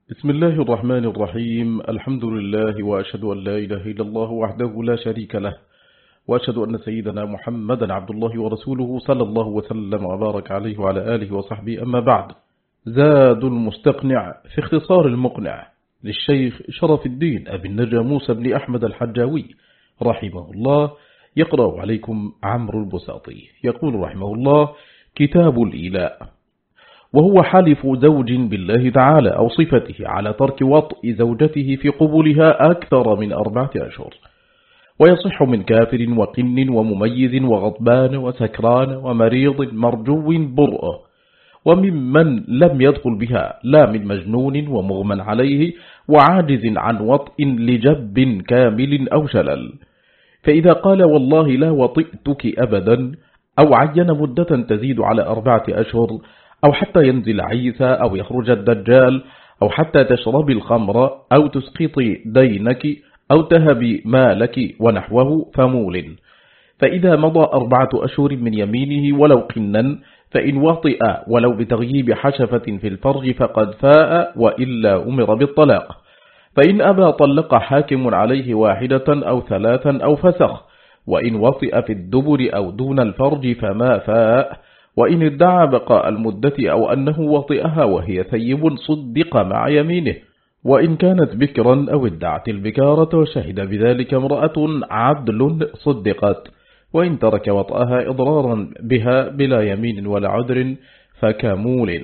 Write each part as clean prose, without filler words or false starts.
بسم الله الرحمن الرحيم. الحمد لله وأشهد أن لا إله إلا الله وحده لا شريك له، وأشهد أن سيدنا محمدا عبد الله ورسوله صلى الله وسلم وبارك عليه وعلى آله وصحبه. أما بعد، زاد المستقنع في اختصار المقنع للشيخ شرف الدين أبي النجا موسى بن أحمد الحجاوي رحمه الله، يقرأ عليكم عمرو البساطي. يقول رحمه الله: كتاب الإيلاء، وهو حلف زوج بالله تعالى أو صفته على ترك وطء زوجته في قبولها أكثر من 4 أشهر، ويصح من كافر وقن ومميز وغضبان وسكران ومريض مرجو برؤه، وممن لم يدخل بها، لا من مجنون ومغمى عليه وعاجز عن وطء لجب كامل أو شلل. فإذا قال والله لا وطئتك أبدا، أو عين مدة تزيد على 4 أشهر، أو حتى ينزل عيسى، أو يخرج الدجال، أو حتى تشرب الخمر، أو تسقطي دينك، أو تهبي مالك ونحوه، فمول. فإذا مضى 4 أشهر من يمينه ولو قنا، فإن وطئ ولو بتغييب حشفة في الفرج فقد فاء، وإلا أمر بالطلاق. فإن أبى طلق حاكم عليه 1 أو 3 أو فسخ، وإن وطئ في الدبر أو دون الفرج فما فاء. وإن ادعى بقاء المدة أو أنه وطئها وهي ثيب صدق مع يمينه. وإن كانت بكرا أو ادعت البكارة وشهد بذلك امرأة عدل صدقت. وإن ترك وطئها إضرارا بها بلا يمين ولا عذر فكمول.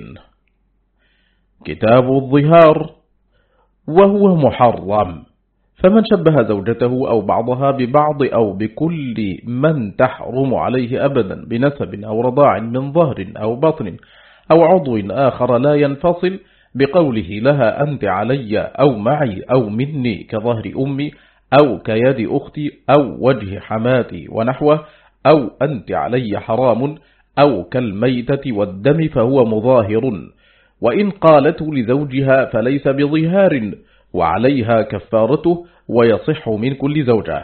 كتاب الظهار، وهو محرم، فمن شبه زوجته أو بعضها ببعض أو بكل من تحرم عليه أبدا بنسب أو رضاع من ظهر أو بطن أو عضو آخر لا ينفصل، بقوله لها أنت علي أو معي أو مني كظهر أمي أو كيد أختي أو وجه حماتي ونحوه، أو أنت علي حرام، أو كالميتة والدم، فهو مظاهر. وإن قالت لزوجها فليس بظهار، وعليها كفارته، ويصح من كل زوجة.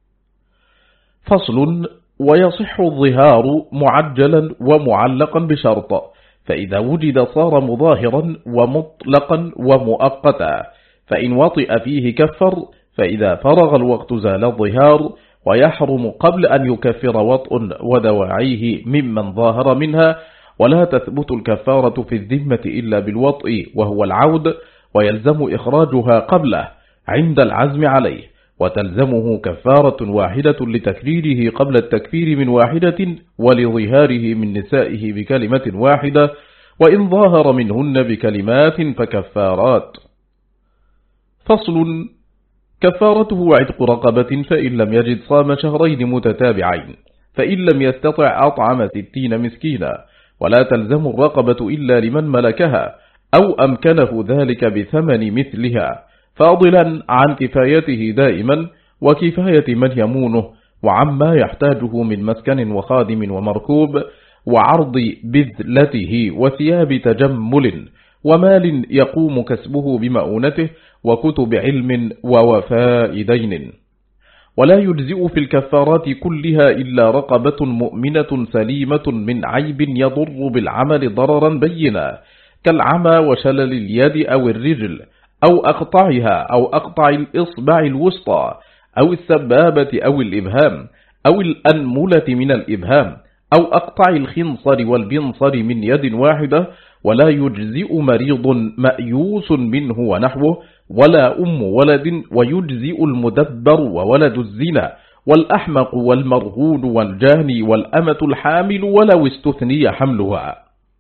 فصل: ويصح الظهار معجلا ومعلقا بشرط، فإذا وجد صار مظاهرا ومطلقا ومؤقتا، فإن وطئ فيه كفر، فإذا فرغ الوقت زال الظهار، ويحرم قبل أن يكفر وطء ودواعيه ممن ظاهر منها، ولا تثبت الكفارة في الذمة إلا بالوطء وهو العود، ويلزم إخراجها قبله عند العزم عليه، وتلزمه كفارة واحدة لتكريره قبل التكفير من 1، ولظهاره من نسائه بكلمة واحدة، وإن ظاهر منهن بكلمات فكفارات. فصل: كفارته عتق رقبة، فإن لم يجد صام 2 شهرين متتابعين، فإن لم يستطع أطعم 60 مسكينا، ولا تلزم الرقبة إلا لمن ملكها أو أمكنه ذلك بثمن مثلها، فاضلا عن كفايته دائما وكفاية من يمونه، وعما يحتاجه من مسكن وخادم ومركوب وعرض بذلته وثياب تجمل ومال يقوم كسبه بمؤونته وكتب علم ووفاء دين. ولا يجزئ في الكفارات كلها إلا رقبة مؤمنة سليمة من عيب يضر بالعمل ضررا بينا، كالعمى وشلل اليد أو الرجل، أو أقطعها، أو أقطع الإصبع الوسطى، أو السبابة أو الإبهام، أو الأنملة من الإبهام، أو أقطع الخنصر والبنصر من يد واحدة. ولا يجزئ مريض مأيوس منه ونحوه، ولا ولد، ويجزئ المدبر وولد الزنا والأحمق والمرهون والجاني والأمة الحامل ولو استثني حملها.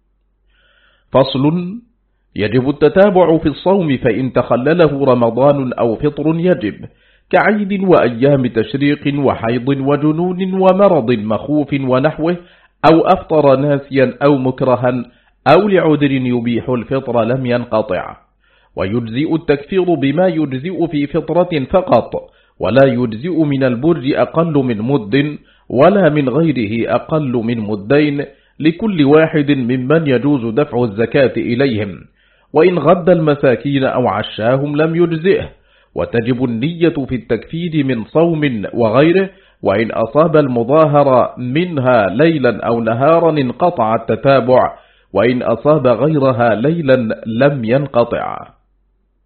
فصل: يجب التتابع في الصوم، فإن تخلله رمضان أو فطر يجب، كعيد وأيام تشريق وحيض وجنون ومرض مخوف ونحوه، أو أفطر ناسيا أو مكرها أو لعذر يبيح الفطر لم ينقطع. ويجزئ التكفير بما يجزئ في فطرة فقط، ولا يجزئ من البرج أقل من مد، ولا من غيره أقل من مدين، لكل واحد ممن يجوز دفع الزكاة إليهم. وإن غد المساكين أو عشاهم لم يجزئه. وتجب النية في التكفير من صوم وغيره، وإن أصاب المظاهر منها ليلا أو نهارا انقطع التتابع، وإن أصاب غيرها ليلا لم ينقطع.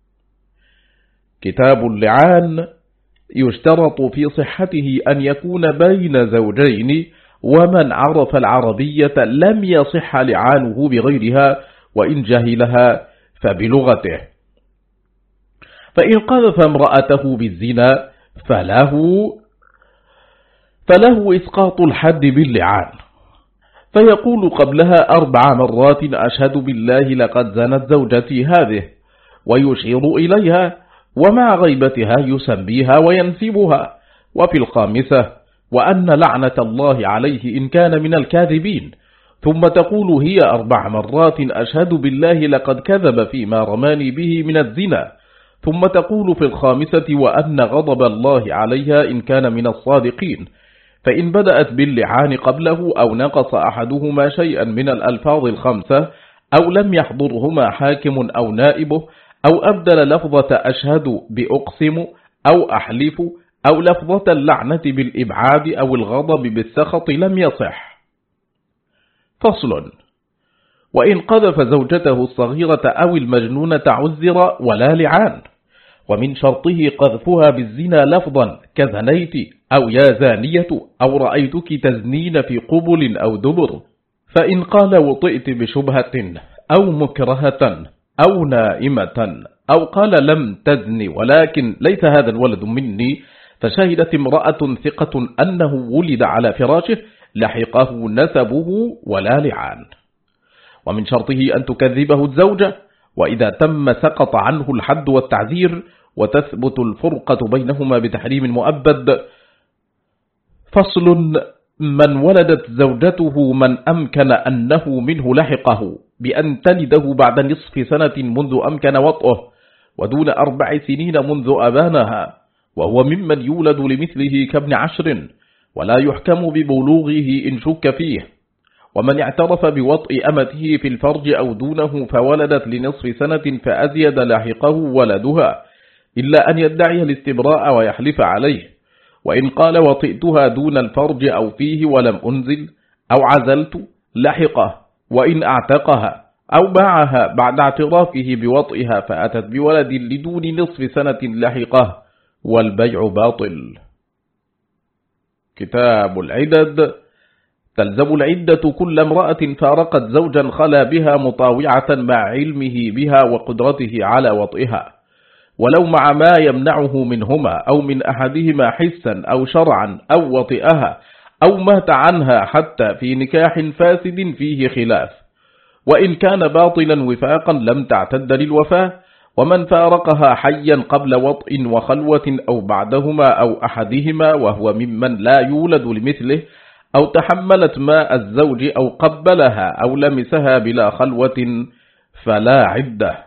كتاب اللعان. يشترط في صحته أن يكون بين زوجين، ومن عرف العربية لم يصح لعانه بغيرها، وإن جهلها فبلغته. فإن قذف امرأته بالزنا فله إسقاط الحد باللعان، فيقول قبلها 4 مرات: أشهد بالله لقد زنت زوجتي هذه، ويشير إليها، ومع غيبتها يسميها وينسبها. وفي 5: وأن لعنة الله عليه إن كان من الكاذبين. ثم تقول هي 4 مرات: أشهد بالله لقد كذب فيما رماني به من الزنا. ثم تقول في 5: وأن غضب الله عليها إن كان من الصادقين. فإن بدأت باللعان قبله أو نقص أحدهما شيئا من الألفاظ 5 أو لم يحضرهما حاكم أو نائبه أو أبدل لفظة أشهد بأقسم أو أحلف أو لفظة اللعنة بالإبعاد أو الغضب بالسخط لم يصح. فصل. وإن قذف زوجته الصغيرة أو المجنونة عذر ولا لعان، ومن شرطه قذفها بالزنا لفظا كزنيت أو يا زانية أو رأيتك تزنين في قبل أو دبر. فإن قال وطئت بشبهة أو مكرهة أو نائمة أو قال لم تزني ولكن ليس هذا الولد مني، فشهدت امرأة ثقة أنه ولد على فراشه، لحقه نسبه ولا لعان. ومن شرطه أن تكذبه الزوجة، وإذا تم سقط عنه الحد والتعزير، وتثبت الفرقة بينهما بتحريم مؤبد. فصل. من ولدت زوجته من أمكن أنه منه لحقه بأن تلده بعد نصف سنة منذ أمكن وطئه، ودون 4 سنين منذ أبانها، وهو ممن يولد لمثله كابن 10، ولا يحكم ببلوغه إن شك فيه. ومن اعترف بوطئ أمته في الفرج أو دونه فولدت لنصف سنة فأزيد لحقه ولدها، إلا أن يدعي الاستبراء ويحلف عليه. وإن قال وطئتها دون الفرج أو فيه ولم أنزل أو عزلت لحقه. وإن اعتقها أو باعها بعد اعترافه بوطئها فأتت بولد لدون نصف سنة لحقه، والبيع باطل. كتاب العدد. تلزم العدة كل امرأة فارقت زوجا خلا بها مطاوعة مع علمه بها وقدرته على وطئها، ولو مع ما يمنعه منهما أو من أحدهما حسا أو شرعا أو وطئها أو مات عنها، حتى في نكاح فاسد فيه خلاف. وإن كان باطلا وفاقا لم تعتد للوفاة. ومن فارقها حيا قبل وطئ وخلوة أو بعدهما أو أحدهما وهو ممن لا يولد لمثله، أو تحملت ماء الزوج أو قبلها أو لمسها بلا خلوة، فلا عدة.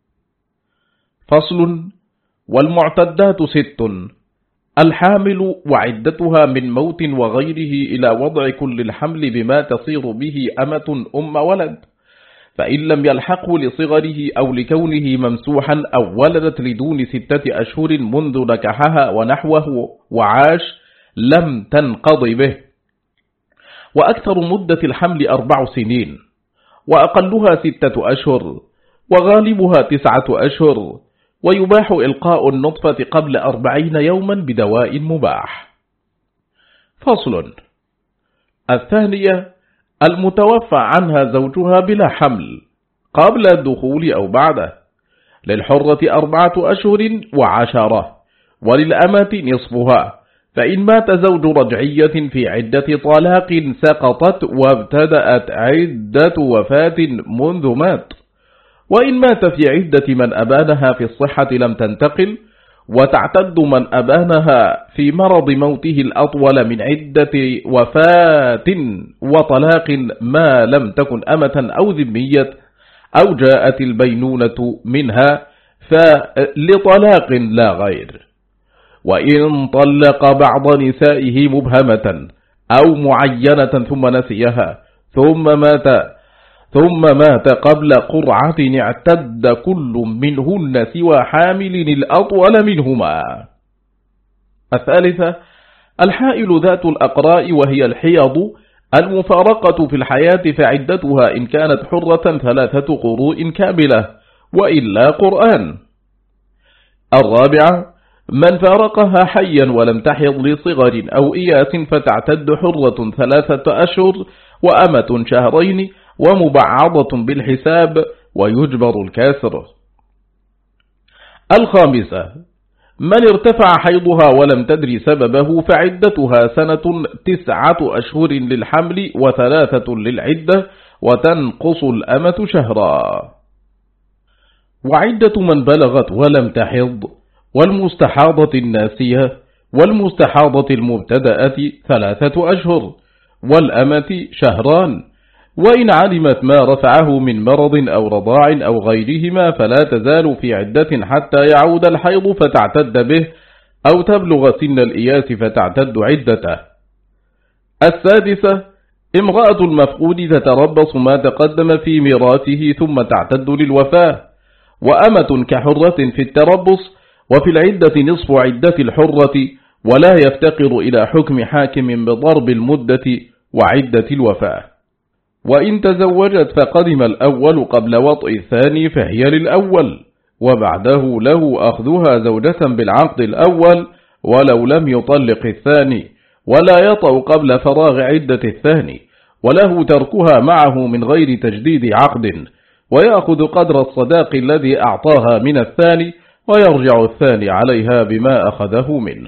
فصل. والمعتدات 6: الحامل وعدتها من موت وغيره إلى وضع كل الحمل بما تصير به أمة أم ولد، فإن لم يلحقه لصغره أو لكونه ممسوحا أو ولدت لدون 6 أشهر منذ نكحها ونحوه وعاش لم تنقضي به. وأكثر مدة الحمل 4 سنين، وأقلها 6 أشهر، وغالبها 9 أشهر. ويباح إلقاء النطفة قبل 40 يوما بدواء مباح. فصل. الثانية: المتوفى عنها زوجها بلا حمل قبل الدخول أو بعده. للحرة 4 أشهر و10، وللأمة نصفها. فإن مات زوج رجعية في عدة طلاق سقطت وابتدأت عدة وفاة منذ مات. وإن مات في عدة من أبانها في الصحة لم تنتقل، وتعتد من أبانها في مرض موته الأطول من عدة وفاة وطلاق ما لم تكن أمة أو ذمية أو جاءت البينونة منها، فلطلاق لا غير. وإن طلق بعض نسائه مبهمة أو معينة ثم نسيها ثم مات قبل قرعة اعتد كل منهن سوى حامل الأطول منهما. الثالثة: الحائل ذات الأقراء وهي الحيض المفارقة في الحياة، فعدتها إن كانت حرة 3 قروء كاملة وإلا قرآن. الرابعة من فارقها حيا ولم تحض لصغر أو إياس فتعتد حرة 3 أشهر وأمة شهرين ومبعضة بالحساب ويجبر الكاسر. الخامسة من ارتفع حيضها ولم تدري سببه فعدتها 1 سنة 9 أشهر للحمل و3 للعدة وتنقص الأمة شهرا. وعدة من بلغت ولم تحض والمستحاضة الناسية والمستحاضة المبتدأة 3 أشهر والأمة شهران، وإن علمت ما رفعه من مرض أو رضاع أو غيرهما فلا تزال في عدة حتى يعود الحيض فتعتد به أو تبلغ سن الإياس فتعتد عدته. السادسة امرأة المفقود تتربص ما تقدم في ميراثه ثم تعتد للوفاة، وأمة كحرة في التربص وفي العدة نصف عدة الحرة، ولا يفتقر إلى حكم حاكم بضرب المدة وعدة الوفاة. وإن تزوجت فقدم الأول قبل وطئ الثاني فهي للأول، وبعده له أخذها زوجة بالعقد الأول ولو لم يطلق الثاني، ولا يطأ قبل فراغ عدة الثاني، وله تركها معه من غير تجديد عقد، ويأخذ قدر الصداق الذي أعطاها من الثاني، ويرجع الثاني عليها بما أخذه منه.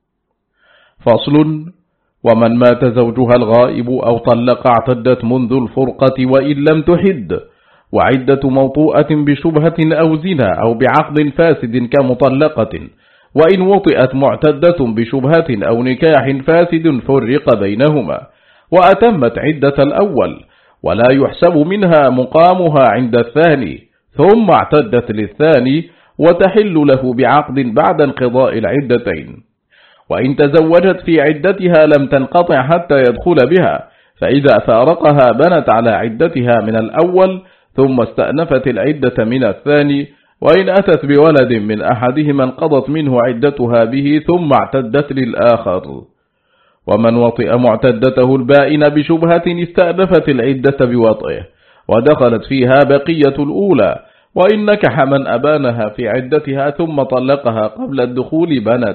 فصل: ومن مات زوجها الغائب أو طلق اعتدت منذ الفرقة وإن لم تحد، وعدة موطوءة بشبهة أو زنا أو بعقد فاسد كمطلقة، وإن وطئت معتدة بشبهة أو نكاح فاسد فرق بينهما، وأتمت عدة الأول، ولا يحسب منها مقامها عند الثاني، ثم اعتدت للثاني وتحل له بعقد بعد انقضاء العدتين. وإن تزوجت في عدتها لم تنقطع حتى يدخل بها، فإذا فارقها بنت على عدتها من الأول ثم استأنفت العدة من الثاني، وإن أتت بولد من أحدهما انقضت منه عدتها به ثم اعتدت للآخر. ومن وطئ معتدته البائن بشبهة استأنفت العدة بوطئه ودخلت فيها بقية الأولى، وإن نكح من أبانها في عدتها ثم طلقها قبل الدخول بنت.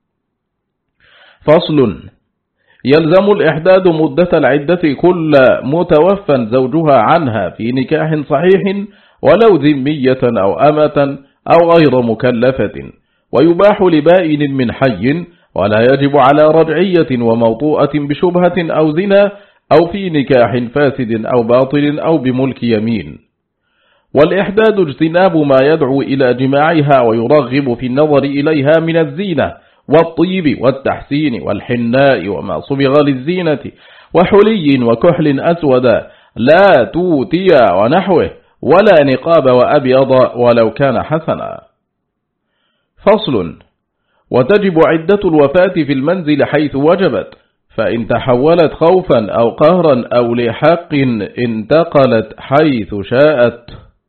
فصل: يلزم الإحداد مدة العدة كل متوفى زوجها عنها في نكاح صحيح ولو ذمية أو أمة أو غير مكلفة، ويباح لبائن من حي، ولا يجب على رجعية وموطوءة بشبهة أو زنا أو في نكاح فاسد أو باطل أو بملك يمين. والإحداد اجتناب ما يدعو إلى جماعها ويرغب في النظر إليها من الزينة والطيب والتحسين والحناء وما صبغ للزينة وحلي وكحل أسود لا توتي ونحوه، ولا نقاب وأبيض ولو كان حسنا. فصل: وتجب عدة الوفاة في المنزل حيث وجبت، فإن تحولت خوفا أو قهرا أو لحق انتقلت حيث شاءت،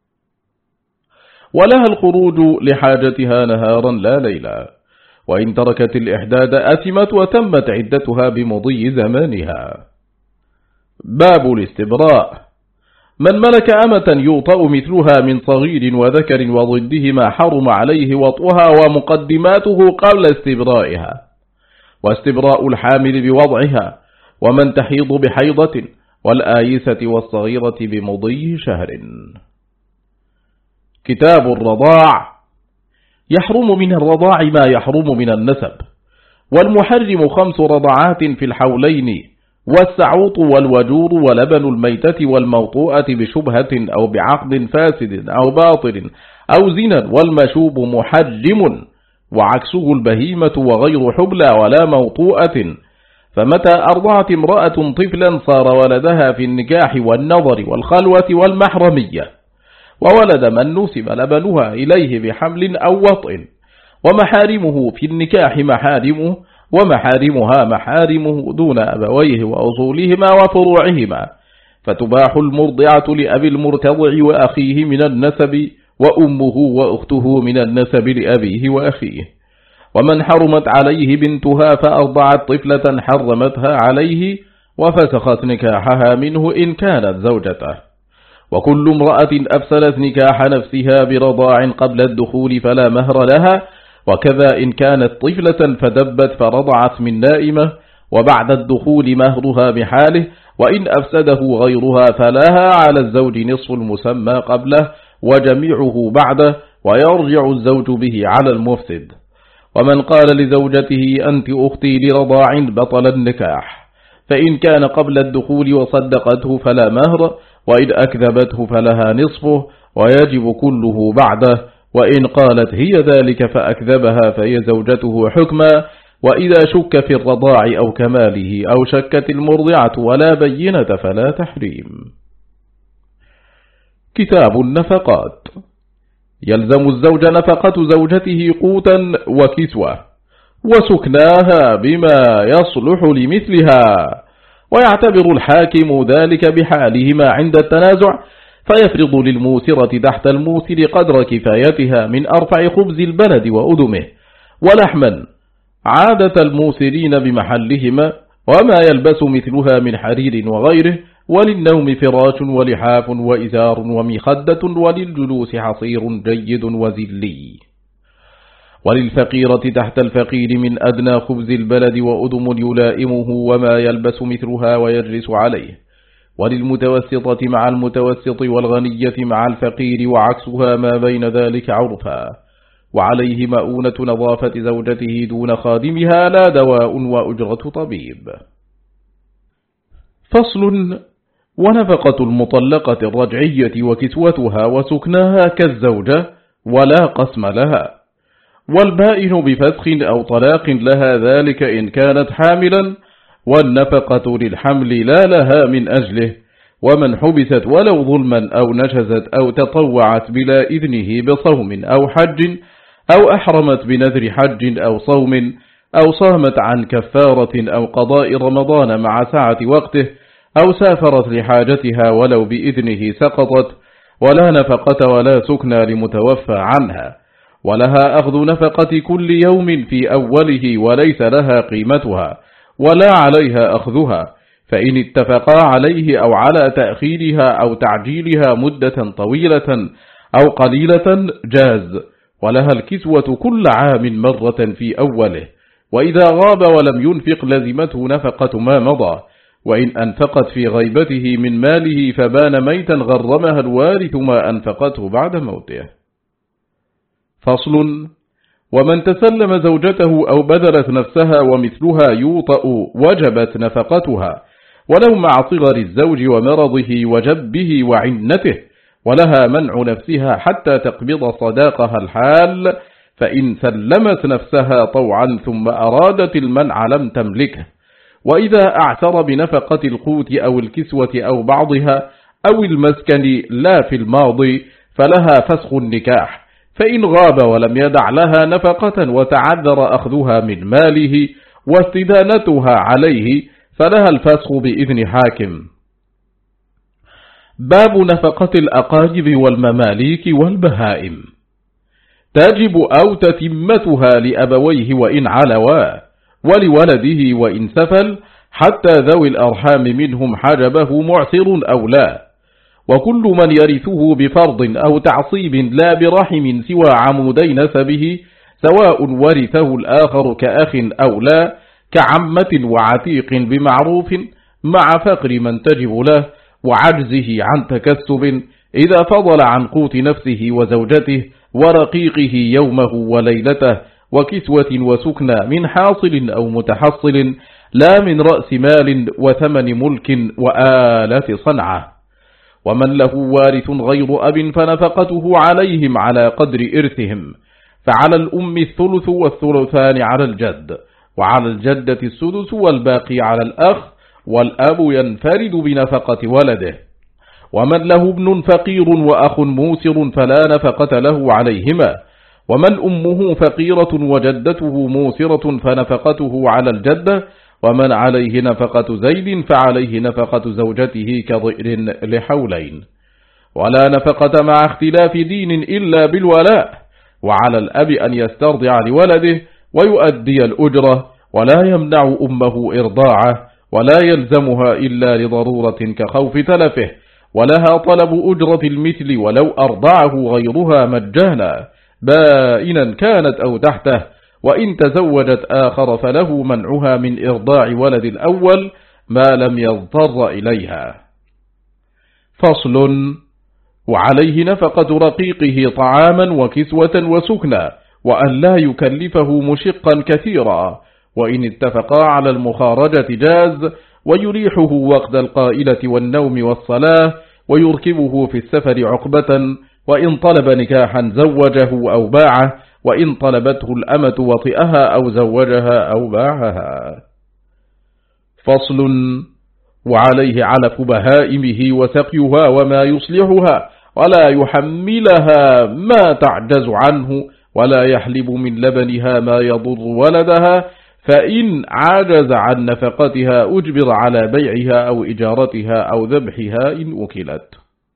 ولها الخروج لحاجتها نهارا لا ليلا، وإن تركت الإحداد أثمت وتمت عدتها بمضي زمانها. باب الاستبراء: من ملك أمة يوطأ مثلها من صغير وذكر وضدهما حرم عليه وطئها ومقدماته قبل استبرائها، واستبراء الحامل بوضعها، ومن تحيض بحيضة، والآيسة والصغيرة بمضي شهر. كتاب الرضاع: يحرم من الرضاع ما يحرم من النسب، والمحرم 5 رضعات في الحولين، والسعوط والوجور ولبن الميتة والموطوءة بشبهة أو بعقد فاسد أو باطل أو زنا، والمشوب محرم، وعكسه البهيمة وغير حبلى ولا موطوءة. فمتى أرضعت امرأة طفلا صار ولدها في النكاح والنظر والخلوة والمحرمية، وولد من نسب لبنها إليه بحمل أو وطئ، ومحارمه في النكاح محارمه، ومحارمها محارمه دون أبويه وأصولهما وفروعهما، فتباح المرضعة لأبي المرتضع وأخيه من النسب، وأمه وأخته من النسب لأبيه وأخيه. ومن حرمت عليه بنتها فأرضعت طفلة حرمتها عليه وفسخت نكاحها منه إن كانت زوجته. وكل امرأة أفسدت نكاح نفسها برضاع قبل الدخول فلا مهر لها، وكذا إن كانت طفلة فدبت فرضعت من نائمة، وبعد الدخول مهرها بحاله، وإن أفسده غيرها فلها على الزوج نصف المسمى قبله وجميعه بعده، ويرجع الزوج به على المفسد. ومن قال لزوجته أنت أختي لرضاع بطل النكاح، فإن كان قبل الدخول وصدقته فلا مهر، وإن أكذبته فلها نصفه ويجب كله بعده، وإن قالت هي ذلك فأكذبها فهي زوجته حكما، وإذا شك في الرضاع أو كماله أو شكت المرضعة ولا بينة فلا تحريم. كتاب النفقات. يلزم الزوج نفقة زوجته قوتا وكسوة وسكناها بما يصلح لمثلها، ويعتبر الحاكم ذلك بحالهما عند التنازع، فيفرض للموسرة تحت الموسر قدر كفايتها من أرفع خبز البلد وأدمه، ولحما عادة الموسرين بمحلهما، وما يلبس مثلها من حرير وغيره، وللنوم فراش ولحاف وإزار ومخدة، وللجلوس حصير جيد وزلي. وللفقيرة تحت الفقير من أدنى خبز البلد وأدم يلائمه وما يلبس مثلها ويجلس عليه. وللمتوسطة مع المتوسط والغنية مع الفقير وعكسها ما بين ذلك عرفا. وعليه مؤونة نظافة زوجته دون خادمها لا دواء وأجرة طبيب. فصل. ونفقة المطلقة الرجعية وكسوتها وسكناها كالزوجة ولا قسم لها، والبائن بفسخ أو طلاق لها ذلك إن كانت حاملا، والنفقة للحمل لا لها من أجله، ومن حبست ولو ظلما أو نشزت أو تطوعت بلا إذنه بصوم أو حج، أو أحرمت بنذر حج أو صوم، أو صامت عن كفارة أو قضاء رمضان مع سعة وقته، أو سافرت لحاجتها ولو بإذنه سقطت، ولا نفقة ولا سكنى لمتوفى عنها، ولها أخذ نفقة كل يوم في أوله وليس لها قيمتها، ولا عليها أخذها، فإن اتفقا عليه أو على تأخيرها أو تعجيلها مدة طويلة أو قليلة جاز، ولها الكسوة كل عام مرة في أوله، وإذا غاب ولم ينفق لزمته نفقة ما مضى، وإن أنفقت في غيبته من ماله فبان ميتا غرمها الوارث ما أنفقته بعد موته. فصل. ومن تسلم زوجته أو بذلت نفسها ومثلها يوطأ وجبت نفقتها، ولو مع صغر الزوج ومرضه وجبه وعنته، ولها منع نفسها حتى تقبض صداقها الحال، فإن سلمت نفسها طوعا ثم أرادت المنع لم تملكه. وإذا أعتر بنفقة القوت أو الكسوة أو بعضها أو المسكن لا في الماضي فلها فسخ النكاح، فإن غاب ولم يدع لها نفقة وتعذر أخذها من ماله واستدانتها عليه فلها الفسخ بإذن حاكم. باب نفقة الأقارب والمماليك والبهائم. تجب أو تتمتها لأبويه وإن علوا، ولولده وإن سفل، حتى ذوي الأرحام منهم حجبه معسر أو لا، وكل من يرثه بفرض أو تعصيب لا برحم سوى عمودي نسبه، سواء ورثه الآخر كأخ أو لا، كعمة وعتيق بمعروف، مع فقر من تجب له وعجزه عن تكسب، إذا فضل عن قوت نفسه وزوجته ورقيقه يومه وليلته، وكسوة وسكنى من حاصل أو متحصل، لا من رأس مال وثمن ملك وآلة صنعة. ومن له وارث غير أب فنفقته عليهم على قدر إرثهم، فعلى الأم الثلث والثلثان على الجد، وعلى الجدة السدس والباقي على الأخ، والأب ينفرد بنفقة ولده. ومن له ابن فقير وأخ موسر فلا نفقة له عليهما، ومن أمه فقيرة وجدته موسرة فنفقته على الجدة، ومن عليه نفقة زيد فعليه نفقة زوجته كضئر لحولين. ولا نفقة مع اختلاف دين إلا بالولاء، وعلى الأب أن يسترضع لولده ويؤدي الأجرة، ولا يمنع أمه إرضاعه، ولا يلزمها إلا لضرورة كخوف تلفه، ولها طلب أجرة المثل ولو أرضعه غيرها مجانا، بائنا كانت أو تحته، وإن تزوجت آخر فله منعها من إرضاع ولد الأول ما لم يضطر إليها. فصل. وعليه نفقة رقيقه طعاما وكسوة وسكنا، وأن لا يكلفه مشقا كثيرا، وإن اتفقا على المخارجة جاز، ويريحه وقت القائلة والنوم والصلاة، ويركبه في السفر عقبة، وإن طلب نكاحا زوجه أو باعه، وإن طلبته الأمة وطئها أو زوجها أو باعها. فصل. وعليه علف بهائمه وسقيها وما يصلحها، ولا يحملها ما تعجز عنه، ولا يحلب من لبنها ما يضر ولدها، فإن عجز عن نفقتها أجبر على بيعها أو إجارتها أو ذبحها إن أكلت.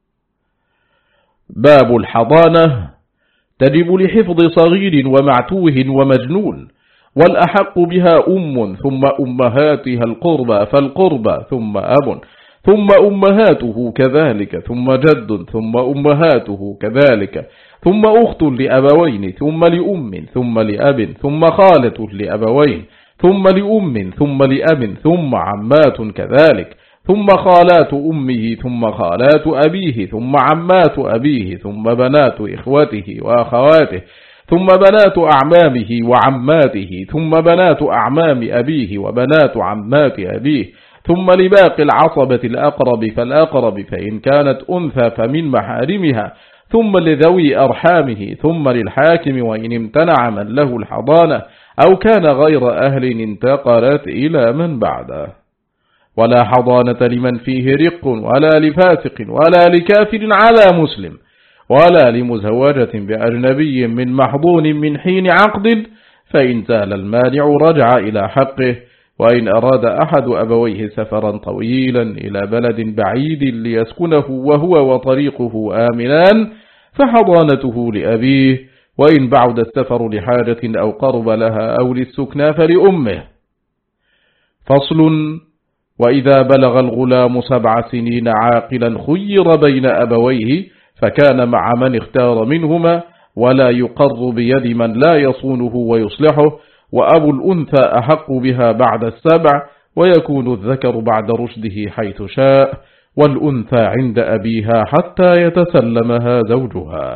باب الحضانة. تجب لحفظ صغير ومعتوه ومجنون، والأحق بها ثم أمهاتها القربى فالقربى، ثم أب، ثم أمهاته كذلك، ثم جد، ثم أمهاته كذلك، ثم أخت لأبوين، ثم لأم، ثم لأب، ثم خالة لأبوين، ثم لأم، ثم لأب، ثم عمات كذلك، ثم خالات أمه، ثم خالات أبيه، ثم عمات أبيه، ثم بنات إخوته وأخواته، ثم بنات أعمامه وعماته، ثم بنات أعمام أبيه وبنات عمات أبيه، ثم لباقي العصبة الأقرب فالأقرب فإن كانت أنثى فمن محارمها، ثم لذوي أرحامه، ثم للحاكم وإن امتنع من له الحضانة أو كان غير أهل انتقلت إلى من بعده. ولا حضانة لمن فيه رق، ولا لفاسق، ولا لكافر على مسلم، ولا لمزوجة بأجنبي من محضون من حين عقد، فإن زال المانع رجع إلى حقه. وإن أراد أحد أبويه سفرا طويلا إلى بلد بعيد ليسكنه وهو وطريقه آمنان فحضانته لأبيه، وإن بعد السفر لحاجة أو قرب لها أو للسكنى فلأمه. فصل. وإذا بلغ الغلام 7 سنين عاقلا خير بين أبويه، فكان مع من اختار منهما، ولا يقر بيد من لا يصونه ويصلحه، وأبو الأنثى أحق بها بعد 7، ويكون الذكر بعد رشده حيث شاء، والأنثى عند أبيها حتى يتسلمها زوجها.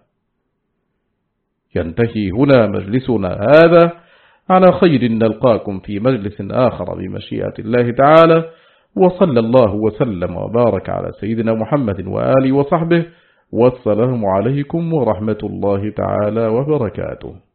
ينتهي هنا مجلسنا هذا، على خير نلقاكم في مجلس آخر بمشيئة الله تعالى، وصلى الله وسلم وبارك على سيدنا محمد وآله وصحبه، والسلام عليكم ورحمة الله تعالى وبركاته.